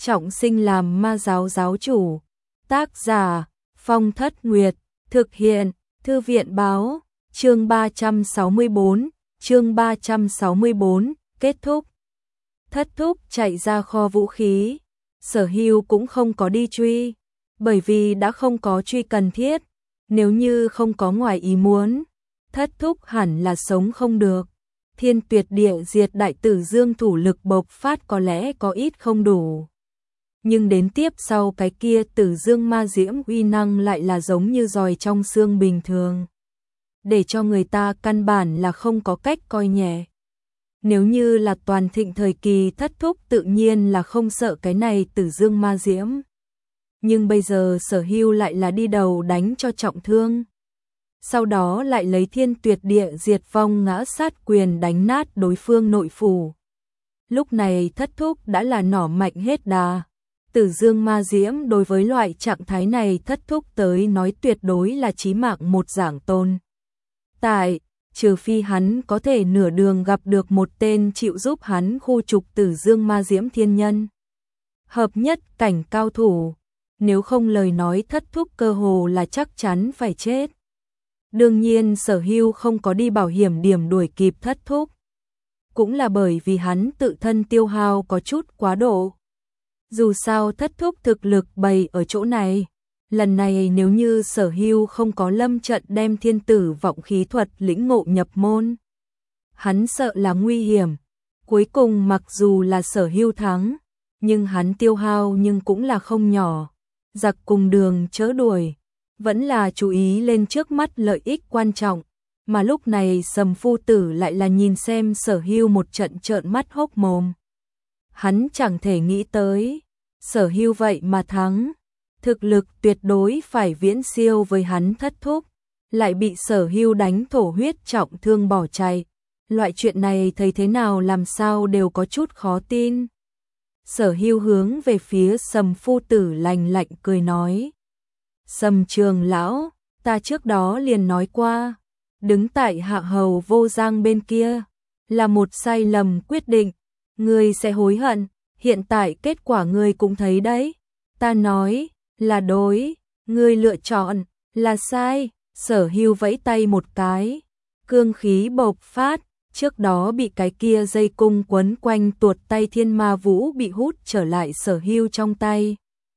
trọng sinh làm ma giáo giáo chủ. Tác giả Phong Thất Nguyệt, thực hiện Thư viện Báo, chương 364, kết thúc. Thất thúc chạy ra kho vũ khí, Sở Hưu cũng không có đi truy, bởi vì đã không có truy cần thiết, nếu như không có ngoài ý muốn, thất thúc hẳn là sống không được. Thiên Tuyệt Địa Diệt Đại Tử Dương thủ lực bộc phát có lẽ có ít không đủ. Nhưng đến tiếp sau cái kia Tử Dương ma diễm uy năng lại là giống như giòi trong xương bình thường, để cho người ta căn bản là không có cách coi nhẹ. Nếu như là toàn thịnh thời kỳ thất thúc tự nhiên là không sợ cái này Tử Dương ma diễm. Nhưng bây giờ Sở Hưu lại là đi đầu đánh cho trọng thương. Sau đó lại lấy Thiên Tuyệt Địa Diệt Vong ngã sát quyền đánh nát đối phương nội phủ. Lúc này thất thúc đã là nỏ mạnh hết đà. Tử Dương ma diễm đối với loại trạng thái này thất thúc tới nói tuyệt đối là chí mạng một dạng tồn tại, trừ phi hắn có thể nửa đường gặp được một tên chịu giúp hắn khu trục Tử Dương ma diễm thiên nhân. Hợp nhất cảnh cao thủ, nếu không lời nói thất thúc cơ hồ là chắc chắn phải chết. Đương nhiên Sở Hưu không có đi bảo hiểm điểm đuổi kịp thất thúc, cũng là bởi vì hắn tự thân tiêu hao có chút quá độ. Dù sao thất thúc thực lực bày ở chỗ này, lần này nếu như Sở Hưu không có lâm trận đem thiên tử vọng khí thuật lĩnh ngộ nhập môn, hắn sợ là nguy hiểm. Cuối cùng mặc dù là Sở Hưu thắng, nhưng hắn tiêu hao nhưng cũng là không nhỏ. Giặc cùng đường chớ đuổi, vẫn là chú ý lên trước mắt lợi ích quan trọng, mà lúc này Sầm phu tử lại là nhìn xem Sở Hưu một trận trợn mắt hốc mồm. Hắn chẳng thể nghĩ tới, Sở Hưu vậy mà thắng, thực lực tuyệt đối phải viễn siêu với hắn thất thúc, lại bị Sở Hưu đánh thổ huyết trọng thương bỏ chạy. Loại chuyện này thấy thế nào làm sao đều có chút khó tin. Sở Hưu hướng về phía Sầm phu tử lạnh lạnh cười nói: Sầm trường lão, ta trước đó liền nói qua, đứng tại hạ hầu vô giang bên kia là một sai lầm quyết định, ngươi sẽ hối hận, hiện tại kết quả ngươi cũng thấy đấy, ta nói là đối, ngươi lựa chọn là sai. Sở Hưu vẫy tay một cái, cương khí bộc phát, trước đó bị cái kia dây cung quấn quanh tuột tay thiên ma vũ bị hút trở lại Sở Hưu trong tay.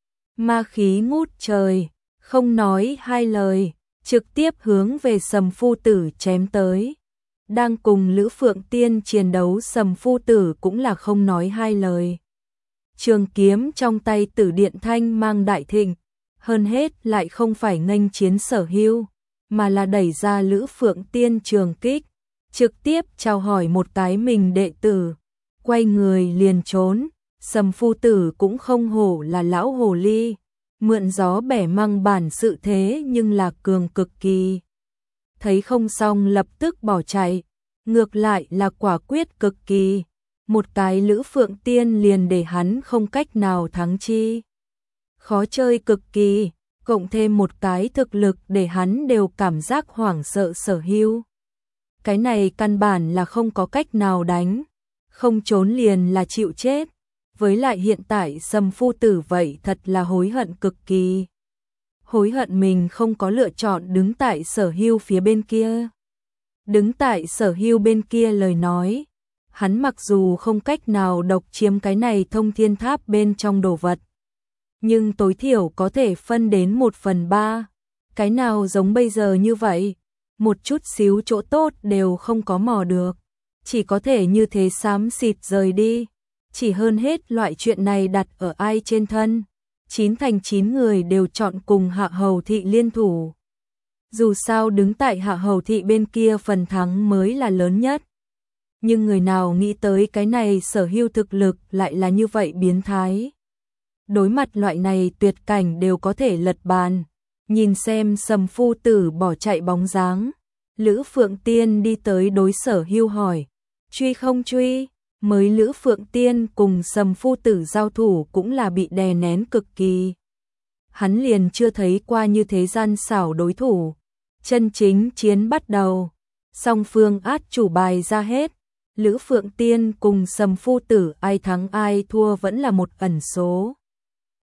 Ma khí ngút trời, không nói hai lời, trực tiếp hướng về Sầm phu tử chém tới. Đang cùng Lữ Phượng Tiên chiến đấu Sầm phu tử cũng là không nói hai lời. Trường kiếm trong tay Tử Điện Thanh mang đại thịnh, hơn hết lại không phải nghênh chiến Sở Hưu, mà là đẩy ra Lữ Phượng Tiên trường kích, trực tiếp chào hỏi một cái mình đệ tử, quay người liền trốn. Sầm phu tử cũng không hổ là lão hồ ly, mượn gió bẻ măng bản sự thế nhưng là cường cực kỳ. Thấy không xong lập tức bỏ chạy, ngược lại là quả quyết cực kỳ. Một cái Lữ Phượng Tiên liền để hắn không cách nào thắng chi. Khó chơi cực kỳ, cộng thêm một cái thực lực để hắn đều cảm giác hoảng sợ Sở Hưu. Cái này căn bản là không có cách nào đánh, không trốn liền là chịu chết. Với lại hiện tại Sầm phu tử vậy thật là hối hận cực kỳ. Hối hận mình không có lựa chọn đứng tại Sở Hưu phía bên kia. Đứng tại Sở Hưu bên kia lời nói, hắn mặc dù không cách nào độc chiếm cái này thông thiên tháp bên trong đồ vật, nhưng tối thiểu có thể phân đến 1/3. Cái nào giống bây giờ như vậy, một chút xíu chỗ tốt đều không có mò được, chỉ có thể như thế xám xịt rời đi. Chỉ hơn hết loại chuyện này đặt ở ai trên thân, 9 thành 9 người đều chọn cùng Hạ Hầu Thị liên thủ. Dù sao đứng tại Hạ Hầu Thị bên kia phần thắng mới là lớn nhất. Nhưng người nào nghĩ tới cái này Sở Hưu thực lực lại là như vậy biến thái. Đối mặt loại này tuyệt cảnh đều có thể lật bàn. Nhìn xem Sầm phu tử bỏ chạy bóng dáng, Lữ Phượng Tiên đi tới đối Sở Hưu hỏi: truy không truy? Mới Lữ Phượng Tiên cùng Sầm phu tử giao thủ cũng là bị đè nén cực kỳ. Hắn liền chưa thấy qua như thế gian xảo đối thủ. Chân chính chiến bắt đầu, song phương át chủ bài ra hết. Lữ Phượng Tiên cùng Sầm phu tử ai thắng ai thua vẫn là một ẩn số.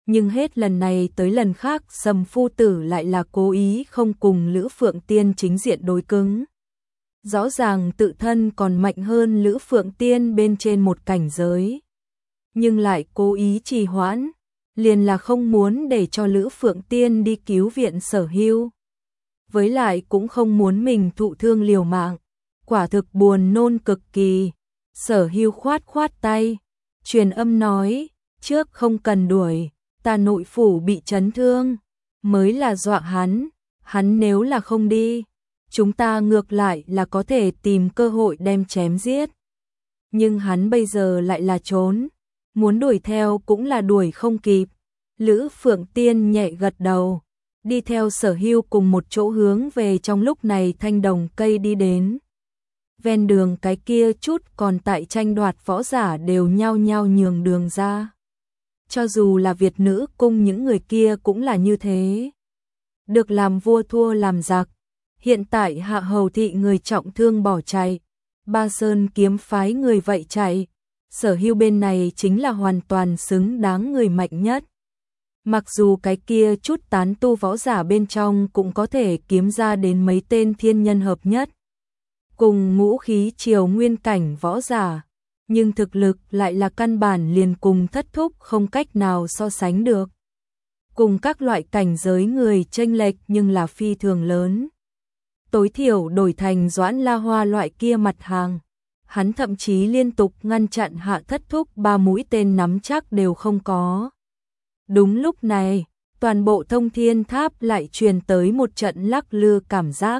Nhưng hết lần này tới lần khác Sầm phu tử lại là cố ý không cùng Lữ Phượng Tiên chính diện đối cứng. Rõ ràng tự thân còn mạnh hơn Lữ Phượng Tiên bên trên một cảnh giới. Nhưng lại cố ý trì hoãn, liền là không muốn để cho Lữ Phượng Tiên đi cứu viện Sở Hưu. Với lại cũng không muốn mình thụ thương liều mạng, quả thực buồn nôn cực kỳ. Sở Hưu khoát khoát tay, truyền âm nói, trước không cần đuổi, ta nội phủ bị chấn thương, mới là dọa hắn nếu là không đi, chúng ta ngược lại là có thể tìm cơ hội đem chém giết. Nhưng hắn bây giờ lại là trốn, muốn đuổi theo cũng là đuổi không kịp. Lữ Phượng Tiên nhẹ gật đầu, đi theo Sở Hưu cùng một chỗ hướng về trong lúc này thanh đồng cây đi đến. Ven đường cái kia chút còn tại tranh đoạt võ giả đều nhao nhao nhường đường ra. Cho dù là Việt nữ cung những người kia cũng là như thế. Được làm vua thua làm giặc. Hiện tại Hạ Hầu thị người trọng thương bỏ chạy, Ba Sơn kiếm phái người vậy chạy. Sở Hưu bên này chính là hoàn toàn xứng đáng người mạnh nhất. Mặc dù cái kia chút tán tu võ giả bên trong cũng có thể kiếm ra đến mấy tên thiên nhân hợp nhất, cùng ngũ khí triều nguyên cảnh võ giả, nhưng thực lực lại là căn bản liền cùng Thất Thúc không cách nào so sánh được. Cùng các loại cảnh giới người chênh lệch nhưng là phi thường lớn. Tối thiểu đổi thành Doãn La Hoa loại kia mặt hàng, hắn thậm chí liên tục ngăn chặn Hạ Thất Thúc 3 mũi tên nắm chắc đều không có. Đúng lúc này, toàn bộ Thông Thiên Tháp lại truyền tới một trận lắc lư cảm giác.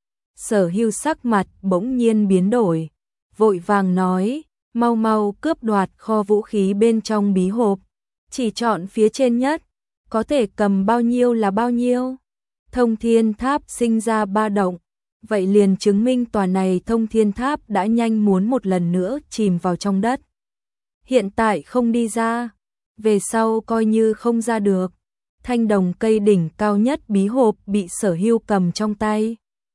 Sở Hưu sắc mặt bỗng nhiên biến đổi, vội vàng nói, mau mau cướp đoạt kho vũ khí bên trong bí hộp, chỉ chọn phía trên nhất, có thể cầm bao nhiêu là bao nhiêu. Thông Thiên Tháp sinh ra ba động, vậy liền chứng minh tòa này Thông Thiên Tháp đã nhanh muốn một lần nữa chìm vào trong đất. Hiện tại không đi ra, về sau coi như không ra được. Thanh đồng cây đỉnh cao nhất bí hộp bị Sở Hưu cầm trong tay.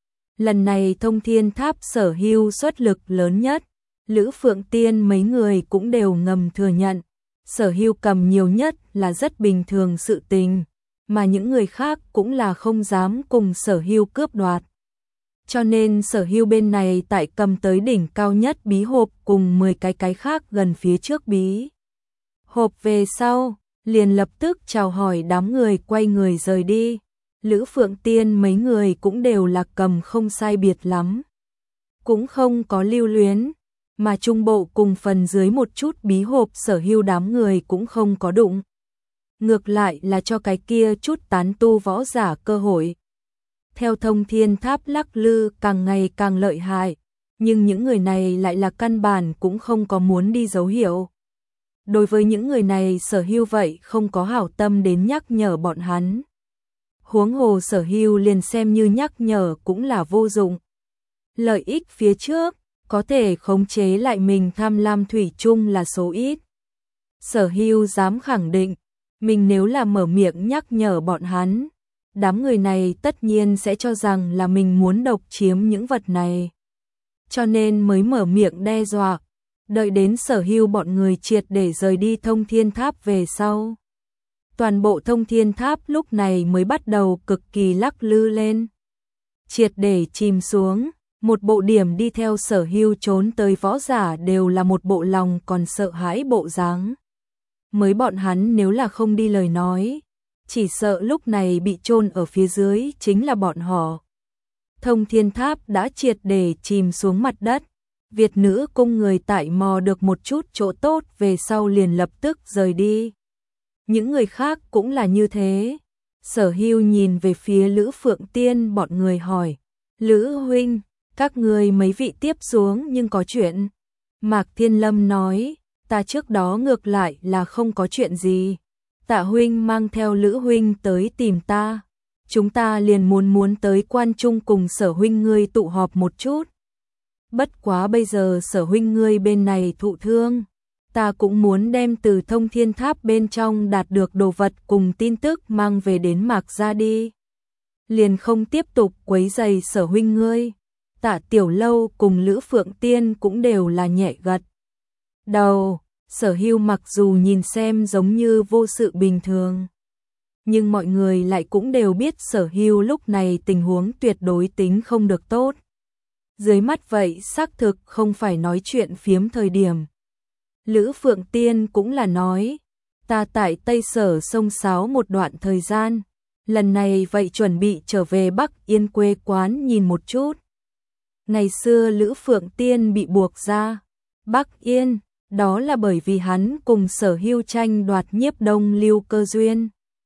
Lần này Thông Thiên Tháp Sở Hưu xuất lực lớn nhất, Lữ Phượng Tiên mấy người cũng đều ngầm thừa nhận. Sở Hưu cầm nhiều nhất là rất bình thường sự tình, mà những người khác cũng là không dám cùng Sở Hưu cướp đoạt. Cho nên Sở Hưu bên này tại cầm tới đỉnh cao nhất bí hộp cùng 10 cái khác gần phía trước bí hộp về sau, liền lập tức chào hỏi đám người quay người rời đi. Lữ Phượng Tiên mấy người cũng đều là cầm không sai biệt lắm, cũng không có lưu luyến, mà trung bộ cùng phần dưới một chút bí hộp Sở Hưu đám người cũng không có đụng. Ngược lại là cho cái kia chút tán tu võ giả cơ hội. Theo Thông Thiên Tháp lắc lư càng ngày càng lợi hại, nhưng những người này lại là căn bản cũng không có muốn đi dấu hiệu. Đối với những người này Sở Hưu vậy không có hảo tâm đến nhắc nhở bọn hắn. Huống hồ Sở Hưu liền xem như nhắc nhở cũng là vô dụng. Lợi ích phía trước, có thể khống chế lại mình tham lam thủy chung là số ít. Sở Hưu dám khẳng định, mình nếu là mở miệng nhắc nhở bọn hắn, đám người này tất nhiên sẽ cho rằng là mình muốn độc chiếm những vật này. Cho nên mới mở miệng đe dọa, đợi đến Sở Hưu bọn người triệt để rời đi Thông Thiên Tháp về sau. Toàn bộ Thông Thiên Tháp lúc này mới bắt đầu cực kỳ lắc lư lên. Triệt để chìm xuống, một bộ điểm đi theo Sở Hưu trốn tới võ giả đều là một bộ lòng còn sợ hãi bộ dáng. Mới bọn hắn nếu là không đi lời nói, chỉ sợ lúc này bị chôn ở phía dưới chính là bọn họ. Thông Thiên Tháp đã triệt để chìm xuống mặt đất. Việt nữ cung người tại mò được một chút chỗ tốt về sau liền lập tức rời đi. Những người khác cũng là như thế. Sở Hưu nhìn về phía Lữ Phượng Tiên bọn người hỏi, Lữ huynh, các người mấy vị tiếp xuống nhưng có chuyện. Mạc Thiên Lâm nói, ta trước đó ngược lại là không có chuyện gì. Tạ huynh mang theo Lữ huynh tới tìm ta. Chúng ta liền muốn tới Quan Trung cùng Sở huynh ngươi tụ họp một chút. Bất quá bây giờ Sở huynh ngươi bên này thụ thương, ta cũng muốn đem từ Thông Thiên Tháp bên trong đạt được đồ vật cùng tin tức mang về đến Mạc gia đi. Liền không tiếp tục quấy rầy Sở huynh ngươi. Tạ Tiểu Lâu cùng Lữ Phượng Tiên cũng đều là nhẹ gật đầu. Sở Hưu mặc dù nhìn xem giống như vô sự bình thường, nhưng mọi người lại cũng đều biết Sở Hưu lúc này tình huống tuyệt đối tính không được tốt. Dưới mắt vậy xác thực không phải nói chuyện phiếm thời điểm. Lữ Phượng Tiên cũng là nói, ta tại Tây Sở sông sáo một đoạn thời gian, lần này vậy chuẩn bị trở về Bắc Yên quê quán nhìn một chút. Ngày xưa Lữ Phượng Tiên bị buộc ra Bắc Yên, đó là bởi vì hắn cùng Sở Hưu tranh đoạt Nhiếp Đông Lưu cơ duyên,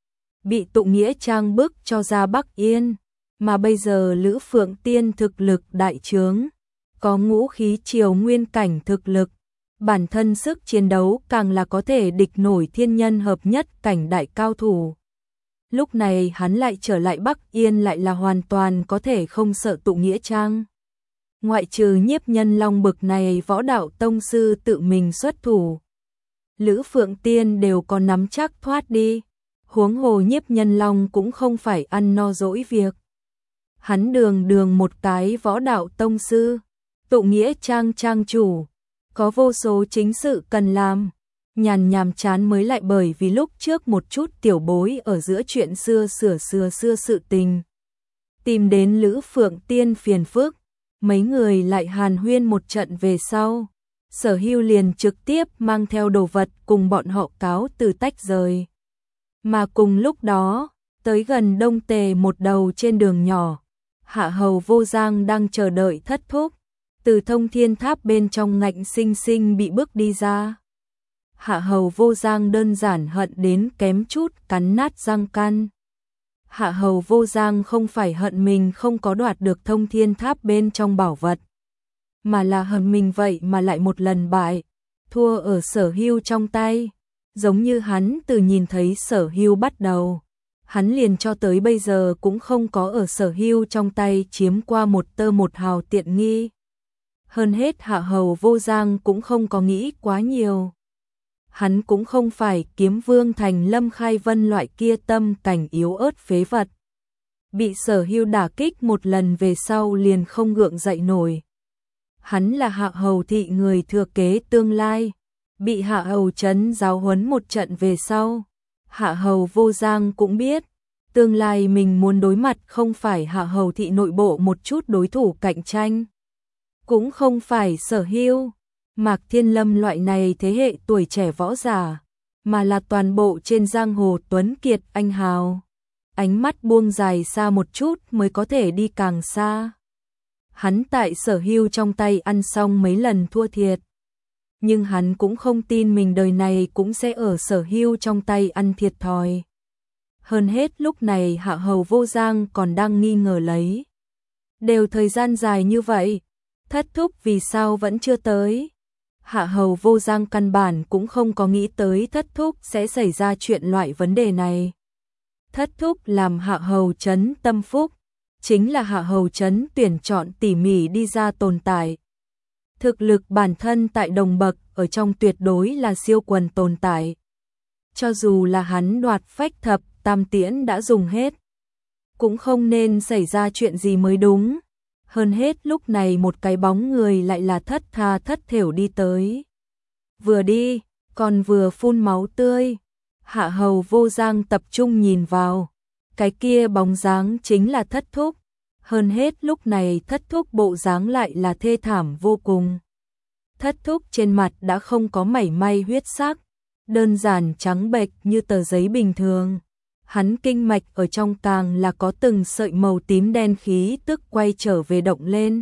bị Tụng Nghĩa Trang bức cho ra Bắc Yên, mà bây giờ Lữ Phượng Tiên thực lực đại trướng, có ngũ khí triều nguyên cảnh thực lực, bản thân sức chiến đấu càng là có thể địch nổi thiên nhân hợp nhất cảnh đại cao thủ. Lúc này hắn lại trở lại Bắc Yên lại là hoàn toàn có thể không sợ Tụng Nghĩa Trang. Ngoại trừ Nhiếp Nhân Long bực này võ đạo tông sư tự mình xuất thủ, Lữ Phượng Tiên đều có nắm chắc thoát đi, huống hồ Nhiếp Nhân Long cũng không phải ăn no dỗi việc. Hắn đường một cái võ đạo tông sư, Tụng Nghĩa Trang trang chủ, có vô số chính sự cần làm, nhàm chán mới lại bởi vì lúc trước một chút tiểu bối ở giữa chuyện xưa sự tình. Tìm đến Lữ Phượng Tiên phiền phức, mấy người lại hàn huyên một trận về sau. Sở Hưu liền trực tiếp mang theo đồ vật cùng bọn họ cáo từ tách rời. Mà cùng lúc đó, tới gần Đông Tề một đầu trên đường nhỏ, Hạ Hầu Vô Giang đang chờ đợi thất thúc, từ Thông Thiên Tháp bên trong ngạnh sinh sinh bị bước đi ra. Hạ Hầu Vô Giang đơn giản hận đến kém chút cắn nát răng căn. Hạ Hầu Vô Giang không phải hận mình không có đoạt được Thông Thiên Tháp bên trong bảo vật, mà là hận mình vậy mà lại một lần bại, thua ở Sở Hưu trong tay. Giống như hắn từ nhìn thấy Sở Hưu bắt đầu, hắn liền cho tới bây giờ cũng không có ở Sở Hưu trong tay chiếm qua một tơ một hào tiện nghi. Hơn hết Hạ Hầu Vô Giang cũng không có nghĩ quá nhiều. Hắn cũng không phải Kiếm Vương thành Lâm Khai Vân loại kia tâm cảnh yếu ớt phế vật. Bị Sở Hưu đả kích một lần về sau liền không gượng dậy nổi. Hắn là Hạ Hầu thị người thừa kế tương lai, bị Hạ Hầu trấn giáo huấn một trận về sau. Hạ Hầu Vô Giang cũng biết, tương lai mình muốn đối mặt không phải Hạ Hầu thị nội bộ một chút đối thủ cạnh tranh, cũng không phải Sở Hưu, Mạc Thiên Lâm loại này thế hệ tuổi trẻ võ giả, mà là toàn bộ trên giang hồ tuấn kiệt anh hào. Ánh mắt buông dài xa một chút mới có thể đi càng xa. Hắn tại Sở Hưu trong tay ăn xong mấy lần thua thiệt, nhưng hắn cũng không tin mình đời này cũng sẽ ở Sở Hưu trong tay ăn thiệt thòi. Hơn hết lúc này Hạ Hầu Vô Giang còn đang nghi ngờ lấy. Đều thời gian dài như vậy, thất thúc vì sao vẫn chưa tới? Hạ Hầu Vô Giang căn bản cũng không có nghĩ tới thất thúc sẽ xảy ra chuyện loại vấn đề này. Thất thúc làm Hạ Hầu trấn tâm phúc, chính là Hạ Hầu trấn tuyển chọn tỉ mỉ đi ra tồn tại. Thực lực bản thân tại đồng bậc ở trong tuyệt đối là siêu quần tồn tại. Cho dù là hắn đoạt phách thập tam tiễn đã dùng hết, cũng không nên xảy ra chuyện gì mới đúng. Hơn hết lúc này một cái bóng người lại là thất tha thất thểu đi tới. Vừa đi, còn vừa phun máu tươi. Hạ Hầu Vô Giang tập trung nhìn vào. Cái kia bóng dáng chính là thất thúc. Hơn hết lúc này thất thúc bộ dáng lại là thê thảm vô cùng. Thất thúc trên mặt đã không có mảy may huyết sắc, đơn giản trắng bệch như tờ giấy bình thường. Hắn kinh mạch ở trong càng là có từng sợi màu tím đen khí tức quay trở về động lên,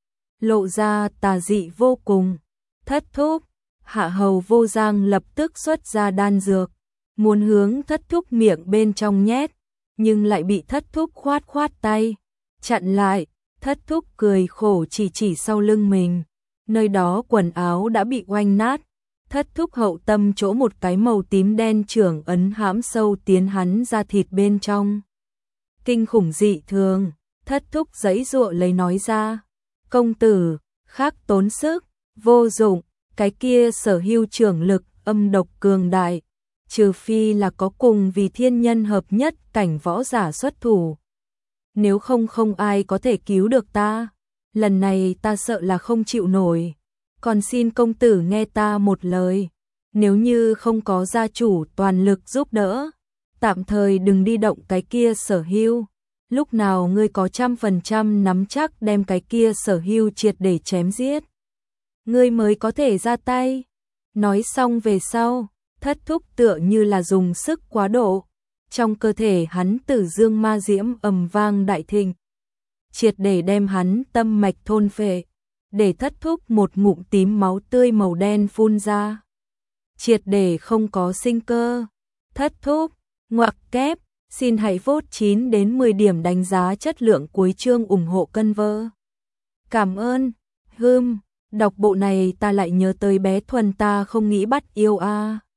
lộ ra tà dị vô cùng. Thất thúc, Hạ Hầu Vô Giang lập tức xuất ra đan dược, muốn hướng thất thúc miệng bên trong nhét, nhưng lại bị thất thúc khoát tay, chặn lại. Thất thúc cười khổ chỉ sau lưng mình, nơi đó quần áo đã bị oanh nát. Thất thúc hậu tâm chỗ một cái màu tím đen trưởng ấn hãm sâu tiến hắn ra thịt bên trong. Kinh khủng dị thường, thất thúc giãy giụa lấy nói ra. Công tử, khác tốn sức, vô dụng, cái kia Sở Hưu trưởng lực âm độc cường đại. Trừ phi là có cùng vì thiên nhân hợp nhất cảnh võ giả xuất thủ. Nếu không ai có thể cứu được ta. Lần này ta sợ là không chịu nổi. Còn xin công tử nghe ta một lời. Nếu như không có gia chủ toàn lực giúp đỡ, tạm thời đừng đi động cái kia Sở Hưu. Lúc nào ngươi có 100% nắm chắc đem cái kia Sở Hưu triệt để chém giết, ngươi mới có thể ra tay. Nói xong về sau, Thất Thúc tựa như là dùng sức quá độ, trong cơ thể hắn tử dương ma diễm ầm vang đại thịnh, triệt để đem hắn tâm mạch thôn phệ, để Thất Thúc một ngụm tím máu tươi màu đen phun ra, triệt để không có sinh cơ. Thất Thúc, ngoặc kép, xin hãy vote 9 đến 10 điểm đánh giá chất lượng cuối chương ủng hộ cân vơ. Cảm ơn. Đọc bộ này ta lại nhớ tới bé Thuần ta không nghĩ bắt yêu a.